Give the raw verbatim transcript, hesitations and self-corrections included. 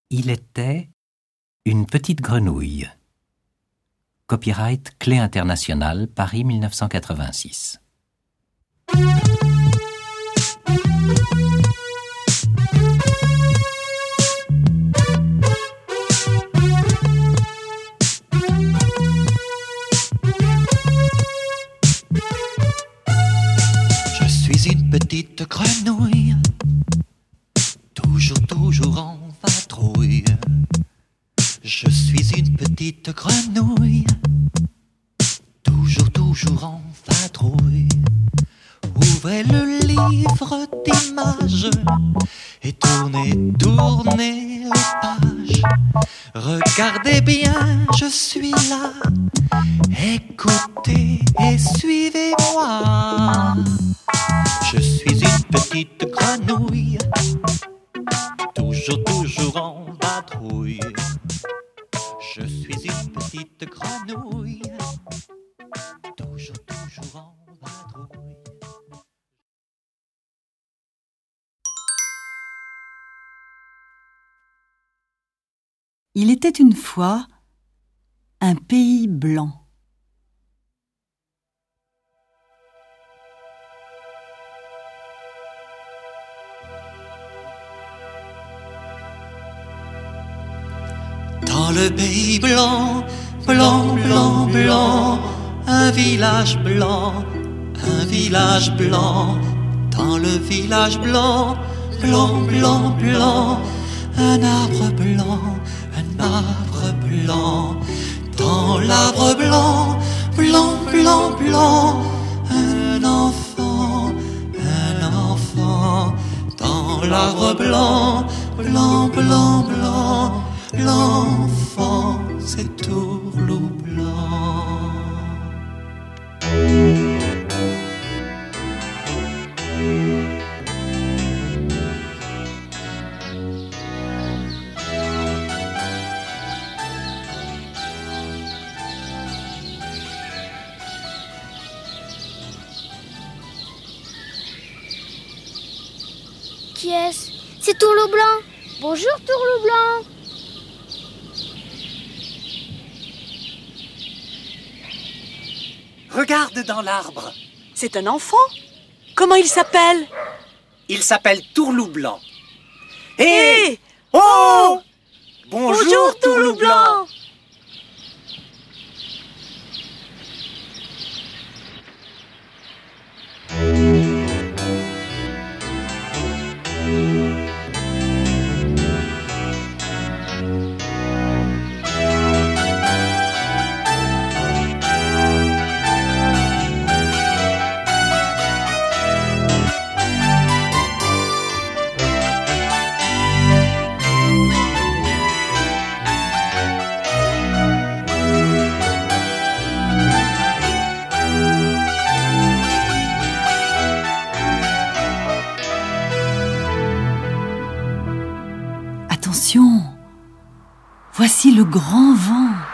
Il était une petite grenouille. Copyright Clé Internationale, Paris mille neuf cent quatre-vingt-six. Je suis une petite grenouille, toujours, toujours en vadrouille. Je suis une petite grenouille, toujours, toujours en vadrouille. Ouvrez le livre d'images et tournez, tournez les pages. Regardez bien, je suis là. Écoutez et suivez-moi. Je suis une petite grenouille, toujours, toujours en vadrouille. Je suis une petite grenouille, toujours, toujours en vadrouille. Il était une fois un pays blanc. Dans le pays blanc, blanc, blanc, blanc, un village blanc, un village blanc. Dans le village blanc, blanc, blanc, blanc, un arbre blanc, un arbre blanc. Dans l'arbre blanc, blanc, blanc, blanc, un enfant, un enfant. Dans l'arbre blanc, blanc, blanc, blanc, l'enfant, c'est Tourloup blanc. Qui est-ce? C'est Tourloup blanc. Bonjour Tourloup blanc. Regarde dans l'arbre. C'est un enfant? Comment il s'appelle? Il s'appelle Tourloup blanc. Hé Hé! Oh! Bonjour, Bonjour Tourloup blanc. Attention, voici le grand vent.